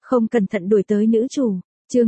Không cẩn thận đuổi tới nữ chủ. Chương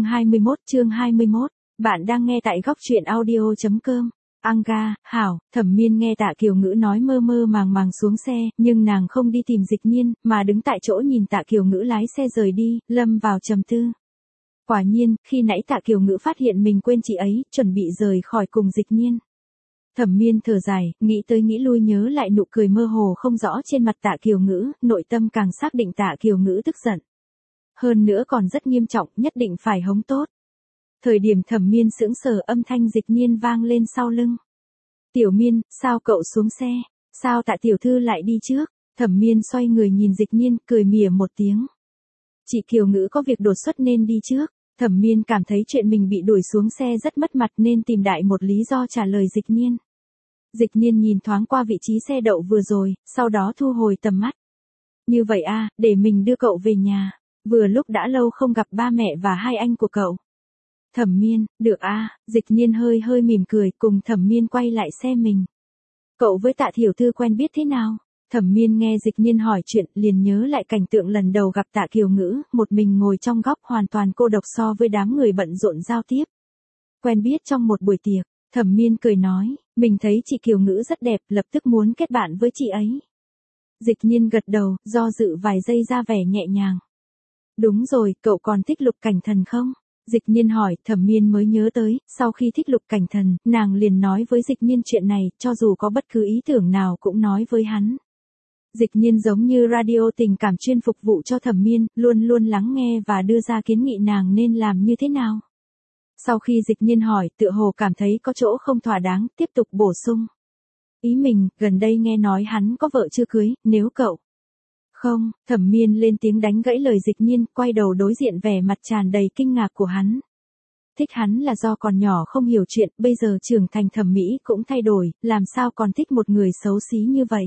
21. Bạn đang nghe tại góc truyện audio.com. Anga, hảo, Thẩm Miên nghe Tạ Kiều Ngữ nói mơ mơ màng màng xuống xe, nhưng nàng không đi tìm Dịch Nhiên, mà đứng tại chỗ nhìn Tạ Kiều Ngữ lái xe rời đi, lâm vào trầm tư. Quả nhiên, khi nãy Tạ Kiều Ngữ phát hiện mình quên chị ấy, chuẩn bị rời khỏi cùng Dịch Nhiên. Thẩm Miên thở dài, nghĩ tới nghĩ lui nhớ lại nụ cười mơ hồ không rõ trên mặt Tạ Kiều Ngữ, nội tâm càng xác định Tạ Kiều Ngữ tức giận. Hơn nữa còn rất nghiêm trọng, nhất định phải hống tốt. Thời điểm Thẩm Miên sững sờ, âm thanh Dịch Nhiên vang lên sau lưng. Tiểu Miên, sao cậu xuống xe? Sao Tạ tiểu thư lại đi trước? Thẩm Miên xoay người nhìn Dịch Nhiên, cười mỉa một tiếng. Chị Kiều Ngữ có việc đột xuất nên đi trước. Thẩm Miên cảm thấy chuyện mình bị đuổi xuống xe rất mất mặt nên tìm đại một lý do trả lời Dịch Nhiên. Dịch Nhiên nhìn thoáng qua vị trí xe đậu vừa rồi, sau đó thu hồi tầm mắt. Như vậy à, để mình đưa cậu về nhà. Vừa lúc đã lâu không gặp ba mẹ và hai anh của cậu. Thẩm Miên, được à, Dịch Nhiên hơi mỉm cười, cùng Thẩm Miên quay lại xe mình. Cậu với Tạ tiểu thư quen biết thế nào? Thẩm Miên nghe Dịch Nhiên hỏi chuyện, liền nhớ lại cảnh tượng lần đầu gặp Tạ Kiều Ngữ, một mình ngồi trong góc hoàn toàn cô độc so với đám người bận rộn giao tiếp. Quen biết trong một buổi tiệc, Thẩm Miên cười nói, mình thấy chị Kiều Ngữ rất đẹp, lập tức muốn kết bạn với chị ấy. Dịch Nhiên gật đầu, do dự vài giây ra vẻ nhẹ nhàng. Đúng rồi, cậu còn thích Lục Cảnh Thần không? Dịch Nhiên hỏi, Thẩm Miên mới nhớ tới, sau khi thích Lục Cảnh Thần, nàng liền nói với Dịch Nhiên chuyện này, cho dù có bất cứ ý tưởng nào cũng nói với hắn. Dịch Nhiên giống như radio tình cảm chuyên phục vụ cho Thẩm Miên, luôn luôn lắng nghe và đưa ra kiến nghị nàng nên làm như thế nào. Sau khi Dịch Nhiên hỏi, tựa hồ cảm thấy có chỗ không thỏa đáng, tiếp tục bổ sung. Ý mình, gần đây nghe nói hắn có vợ chưa cưới, nếu cậu... Không, Thẩm Miên lên tiếng đánh gãy lời Dịch Nhiên, quay đầu đối diện vẻ mặt tràn đầy kinh ngạc của hắn. Thích hắn là do còn nhỏ không hiểu chuyện, bây giờ trưởng thành thẩm mỹ cũng thay đổi, làm sao còn thích một người xấu xí như vậy.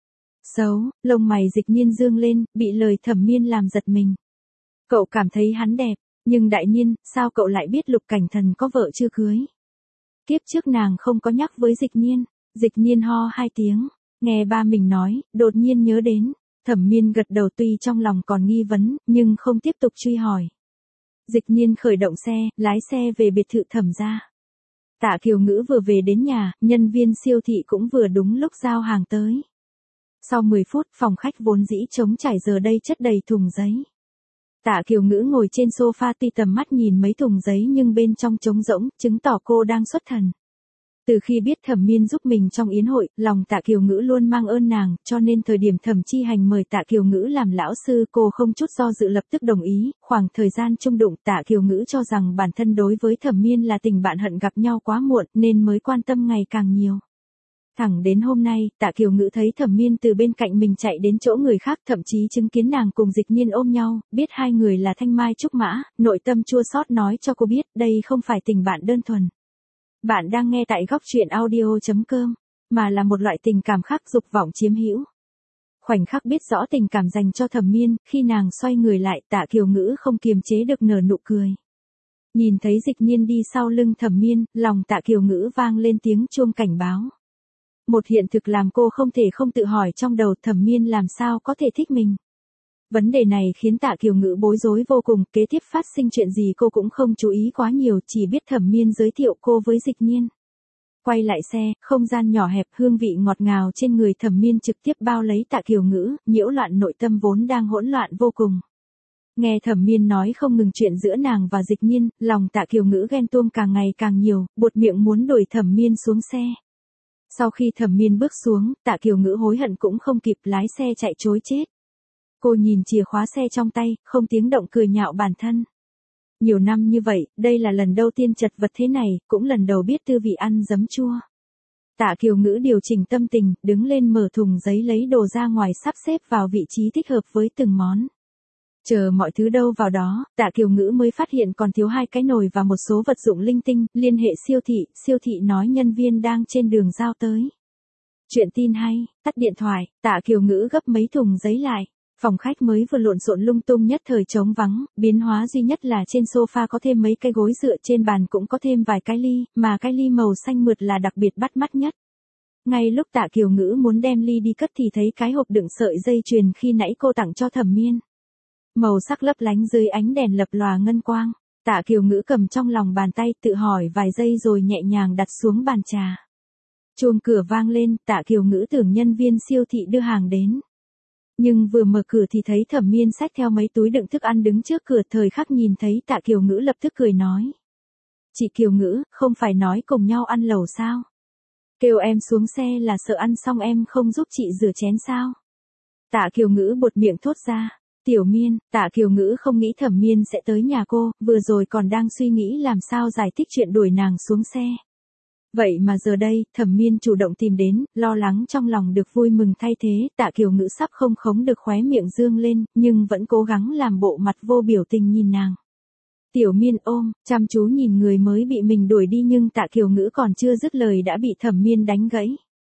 Xấu, lông mày Dịch Nhiên dương lên, bị lời Thẩm Miên làm giật mình. Cậu cảm thấy hắn đẹp, nhưng đại nhiên, sao cậu lại biết Lục Cảnh Thần có vợ chưa cưới? Kiếp trước nàng không có nhắc với Dịch Nhiên ho hai tiếng, nghe ba mình nói, đột nhiên nhớ đến. Thẩm Miên gật đầu, tuy trong lòng còn nghi vấn, nhưng không tiếp tục truy hỏi. Dịch Nhiên khởi động xe, lái xe về biệt thự Thẩm gia. Tạ Kiều Ngữ vừa về đến nhà, nhân viên siêu thị cũng vừa đúng lúc giao hàng tới. Sau 10 phút, phòng khách vốn dĩ trống trải giờ đây chất đầy thùng giấy. Tạ Kiều Ngữ ngồi trên sofa ti tầm mắt nhìn mấy thùng giấy nhưng bên trong trống rỗng, chứng tỏ cô đang xuất thần. Từ khi biết Thẩm Miên giúp mình trong yến hội, lòng Tạ Kiều Ngữ luôn mang ơn nàng, cho nên thời điểm Thẩm Chi Hành mời Tạ Kiều Ngữ làm lão sư, cô không chút do dự lập tức đồng ý. Khoảng thời gian chung đụng, Tạ Kiều Ngữ cho rằng bản thân đối với Thẩm Miên là tình bạn hận gặp nhau quá muộn, nên mới quan tâm ngày càng nhiều. Thẳng đến hôm nay, Tạ Kiều Ngữ thấy Thẩm Miên từ bên cạnh mình chạy đến chỗ người khác, thậm chí chứng kiến nàng cùng Dịch Nhiên ôm nhau, biết hai người là thanh mai trúc mã, nội tâm chua xót nói cho cô biết, đây không phải tình bạn đơn thuần. Bạn đang nghe tại góc truyện audio.com, mà là một loại tình cảm khác, dục vọng chiếm hữu. Khoảnh khắc biết rõ tình cảm dành cho Thẩm Miên, khi nàng xoay người lại, Tạ Kiều Ngữ không kiềm chế được nở nụ cười. Nhìn thấy Dịch Nhiên đi sau lưng Thẩm Miên, lòng Tạ Kiều Ngữ vang lên tiếng chuông cảnh báo. Một hiện thực làm cô không thể không tự hỏi trong đầu, Thẩm Miên làm sao có thể thích mình. Vấn đề này khiến Tạ Kiều Ngữ bối rối vô cùng, kế tiếp phát sinh chuyện gì cô cũng không chú ý quá nhiều, chỉ biết Thẩm Miên giới thiệu cô với Dịch Nhiên. Quay lại xe, không gian nhỏ hẹp, hương vị ngọt ngào trên người Thẩm Miên trực tiếp bao lấy Tạ Kiều Ngữ, nhiễu loạn nội tâm vốn đang hỗn loạn vô cùng. Nghe Thẩm Miên nói không ngừng chuyện giữa nàng và Dịch Nhiên, lòng Tạ Kiều Ngữ ghen tuông càng ngày càng nhiều, buột miệng muốn đuổi Thẩm Miên xuống xe. Sau khi Thẩm Miên bước xuống, Tạ Kiều Ngữ hối hận cũng không kịp, lái xe chạy trối chết. Cô nhìn chìa khóa xe trong tay, không tiếng động cười nhạo bản thân. Nhiều năm như vậy, đây là lần đầu tiên chật vật thế này, cũng lần đầu biết tư vị ăn giấm chua. Tạ Kiều Ngữ điều chỉnh tâm tình, đứng lên mở thùng giấy lấy đồ ra ngoài, sắp xếp vào vị trí thích hợp với từng món. Chờ mọi thứ đâu vào đó, Tạ Kiều Ngữ mới phát hiện còn thiếu 2 cái nồi và một số vật dụng linh tinh, liên hệ siêu thị nói nhân viên đang trên đường giao tới. Chuyện tin hay, tắt điện thoại, Tạ Kiều Ngữ gấp mấy thùng giấy lại. Phòng khách mới vừa lộn xộn lung tung nhất thời trống vắng, biến hóa duy nhất là trên sofa có thêm mấy cái gối dựa, trên bàn cũng có thêm vài cái ly, mà cái ly màu xanh mượt là đặc biệt bắt mắt nhất. Ngay lúc Tạ Kiều Ngữ muốn đem ly đi cất thì thấy cái hộp đựng sợi dây chuyền khi nãy cô tặng cho Thẩm Miên. màu sắc lấp lánh dưới ánh đèn lập lòa ngân quang. Tạ Kiều Ngữ cầm trong lòng bàn tay tự hỏi vài giây rồi nhẹ nhàng đặt xuống bàn trà. Chuông cửa vang lên, Tạ Kiều Ngữ tưởng nhân viên siêu thị đưa hàng đến. Nhưng vừa mở cửa thì thấy Thẩm Miên xách theo mấy túi đựng thức ăn đứng trước cửa, thời khắc nhìn thấy Tạ Kiều Ngữ lập tức cười nói. Chị Kiều Ngữ, không phải nói cùng nhau ăn lẩu sao? Kêu em xuống xe là sợ ăn xong em không giúp chị rửa chén sao? Tạ Kiều Ngữ buột miệng thốt ra. Tiểu Miên, Tạ Kiều Ngữ không nghĩ Thẩm Miên sẽ tới nhà cô, vừa rồi còn đang suy nghĩ làm sao giải thích chuyện đuổi nàng xuống xe. Vậy mà giờ đây, Thẩm Miên chủ động tìm đến, lo lắng trong lòng được vui mừng thay thế, Tạ Kiều Ngữ sắp không khống được khóe miệng dương lên, nhưng vẫn cố gắng làm bộ mặt vô biểu tình nhìn nàng. Tiểu Miên ôm, chăm chú nhìn người mới bị mình đuổi đi, nhưng Tạ Kiều Ngữ còn chưa dứt lời đã bị Thẩm Miên đánh gãy.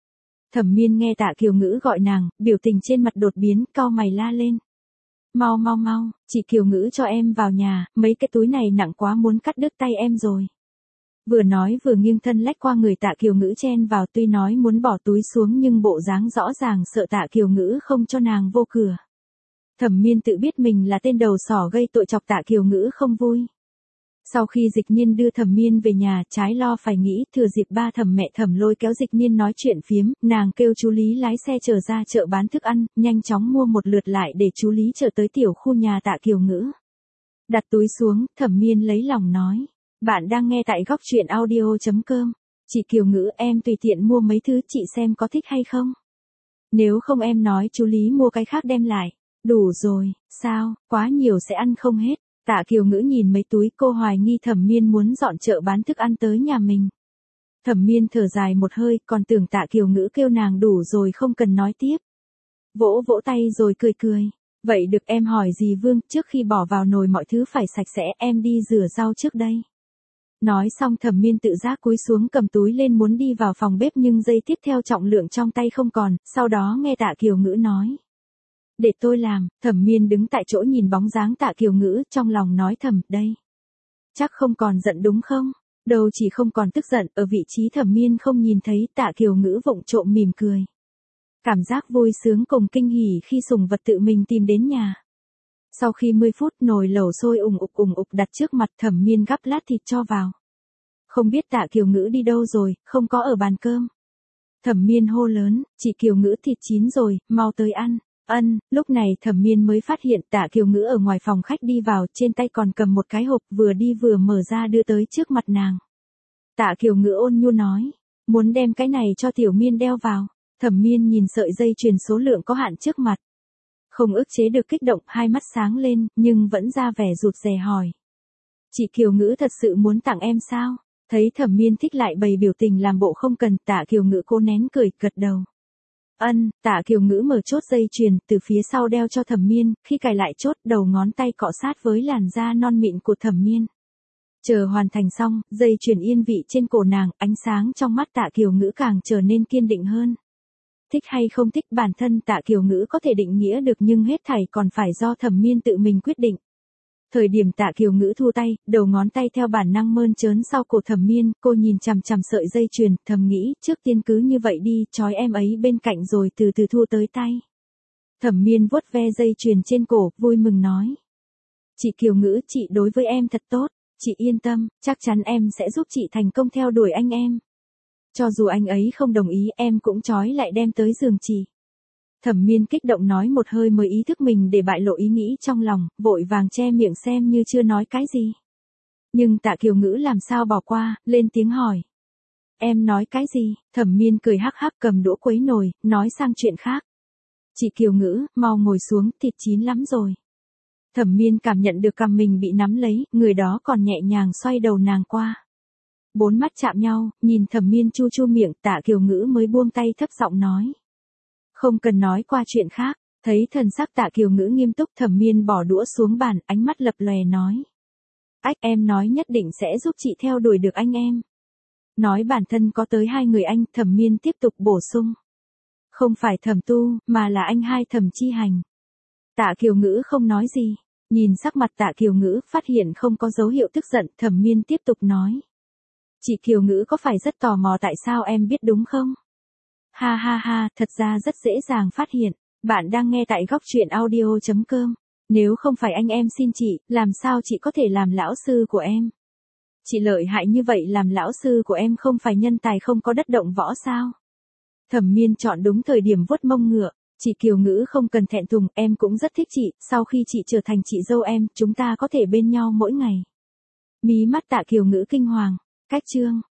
Thẩm Miên nghe Tạ Kiều Ngữ gọi nàng, biểu tình trên mặt đột biến, cau mày la lên. Mau mau mau, chị Kiều Ngữ cho em vào nhà, mấy cái túi này nặng quá muốn cắt đứt tay em rồi. Vừa nói vừa nghiêng thân lách qua người Tạ Kiều Ngữ chen vào, tuy nói muốn bỏ túi xuống nhưng bộ dáng rõ ràng sợ Tạ Kiều Ngữ không cho nàng vô cửa. Thẩm Miên tự biết mình là tên đầu sỏ gây tội chọc Tạ Kiều Ngữ không vui. Sau khi Dịch Nhiên đưa Thẩm Miên về nhà, trái lo phải nghĩ, thừa dịp ba Thẩm mẹ Thẩm lôi kéo Dịch Nhiên nói chuyện phiếm, nàng kêu chú Lý lái xe chở ra chợ bán thức ăn, nhanh chóng mua một lượt lại để chú Lý chở tới tiểu khu nhà Tạ Kiều Ngữ. Đặt túi xuống, Thẩm Miên lấy lòng nói. Bạn đang nghe tại góc truyện audio.com. Chị Kiều Ngữ, em tùy tiện mua mấy thứ chị xem có thích hay không. Nếu không em nói chú Lý mua cái khác đem lại. Đủ rồi, sao, quá nhiều sẽ ăn không hết. Tạ Kiều Ngữ nhìn mấy túi, cô hoài nghi Thẩm Miên muốn dọn chợ bán thức ăn tới nhà mình. Thẩm Miên thở dài một hơi, còn tưởng Tạ Kiều Ngữ kêu nàng đủ rồi không cần nói tiếp. Vỗ vỗ tay rồi cười cười. Vậy được, em hỏi gì Vương, trước khi bỏ vào nồi mọi thứ phải sạch sẽ, em đi rửa rau trước đây. Nói xong Thẩm Miên tự giác cúi xuống cầm túi lên muốn đi vào phòng bếp, nhưng giây tiếp theo trọng lượng trong tay không còn, sau đó nghe Tạ Kiều Ngữ nói. Để tôi làm. Thẩm Miên đứng tại chỗ nhìn bóng dáng Tạ Kiều Ngữ, trong lòng nói thầm, đây. Chắc không còn giận đúng không? Đâu chỉ không còn tức giận, ở vị trí Thẩm Miên không nhìn thấy, Tạ Kiều Ngữ vụng trộm mỉm cười. Cảm giác vui sướng cùng kinh hỉ khi sủng vật tự mình tìm đến nhà. Sau khi 10 phút nồi lẩu sôi ùng ục đặt trước mặt, Thẩm Miên gắp lát thịt cho vào. Không biết Tạ Kiều Ngữ đi đâu rồi, không có ở bàn cơm. Thẩm Miên hô lớn, chị Kiều Ngữ thịt chín rồi, mau tới ăn. Lúc này Thẩm Miên mới phát hiện Tạ Kiều Ngữ ở ngoài phòng khách đi vào, trên tay còn cầm một cái hộp, vừa đi vừa mở ra đưa tới trước mặt nàng. Tạ Kiều Ngữ ôn nhu nói, muốn đem cái này cho Tiểu Miên đeo vào. Thẩm Miên nhìn sợi dây chuyền số lượng có hạn trước mặt. Không ức chế được kích động, hai mắt sáng lên, nhưng vẫn ra vẻ rụt rè hỏi. Chị Kiều Ngữ thật sự muốn tặng em sao? Thấy Thẩm Miên thích lại bày biểu tình làm bộ không cần, Tạ Kiều Ngữ cố nén cười, gật đầu. Tạ Kiều Ngữ mở chốt dây chuyền, từ phía sau đeo cho Thẩm Miên, khi cài lại chốt, đầu ngón tay cọ sát với làn da non mịn của Thẩm Miên. Chờ hoàn thành xong, dây chuyền yên vị trên cổ nàng, ánh sáng trong mắt Tạ Kiều Ngữ càng trở nên kiên định hơn. Thích hay không thích bản thân Tạ Kiều Ngữ có thể định nghĩa được, nhưng hết thảy còn phải do Thẩm Miên tự mình quyết định. Thời điểm Tạ Kiều Ngữ thu tay, đầu ngón tay theo bản năng mơn trớn sau cổ Thẩm Miên, cô nhìn chằm chằm sợi dây chuyền, thầm nghĩ, trước tiên cứ như vậy đi, trói em ấy bên cạnh rồi từ từ thu tới tay. Thẩm Miên vuốt ve dây chuyền trên cổ, vui mừng nói. Chị Kiều Ngữ, chị đối với em thật tốt, chị yên tâm, chắc chắn em sẽ giúp chị thành công theo đuổi anh em. Cho dù anh ấy không đồng ý, em cũng trói lại đem tới giường chị. Thẩm Miên kích động nói một hơi mới ý thức mình để bại lộ ý nghĩ trong lòng, vội vàng che miệng xem như chưa nói cái gì. Nhưng Tạ Kiều Ngữ làm sao bỏ qua, lên tiếng hỏi. Em nói cái gì? Thẩm Miên cười hắc hắc cầm đũa quấy nồi, nói sang chuyện khác. Chị Kiều Ngữ, mau ngồi xuống, thịt chín lắm rồi. Thẩm Miên cảm nhận được cằm mình bị nắm lấy, người đó còn nhẹ nhàng xoay đầu nàng qua. Bốn mắt chạm nhau, nhìn Thẩm Miên chu chu miệng, Tạ Kiều Ngữ mới buông tay thấp giọng nói. Không cần nói qua chuyện khác. Thấy thần sắc Tạ Kiều Ngữ nghiêm túc, Thẩm Miên bỏ đũa xuống bàn, ánh mắt lập lòe nói. Em nói nhất định sẽ giúp chị theo đuổi được anh em. Nói bản thân có tới 2 người anh, Thẩm Miên tiếp tục bổ sung. Không phải Thẩm Tu, mà là anh hai Thẩm Chi Hành. Tạ Kiều Ngữ không nói gì. Nhìn sắc mặt Tạ Kiều Ngữ, phát hiện không có dấu hiệu tức giận, Thẩm Miên tiếp tục nói. Chị Kiều Ngữ có phải rất tò mò tại sao em biết đúng không? Ha ha ha, thật ra rất dễ dàng phát hiện. Bạn đang nghe tại góc truyện audio.com. Nếu không phải anh em xin chị, làm sao chị có thể làm lão sư của em? Chị lợi hại như vậy làm lão sư của em không phải nhân tài không có đất động võ sao? Thẩm Miên chọn đúng thời điểm vuốt mông ngựa. Chị Kiều Ngữ không cần thẹn thùng, em cũng rất thích chị, sau khi chị trở thành chị dâu em, chúng ta có thể bên nhau mỗi ngày. Mí mắt Tạ Kiều Ngữ kinh hoàng. Cách chương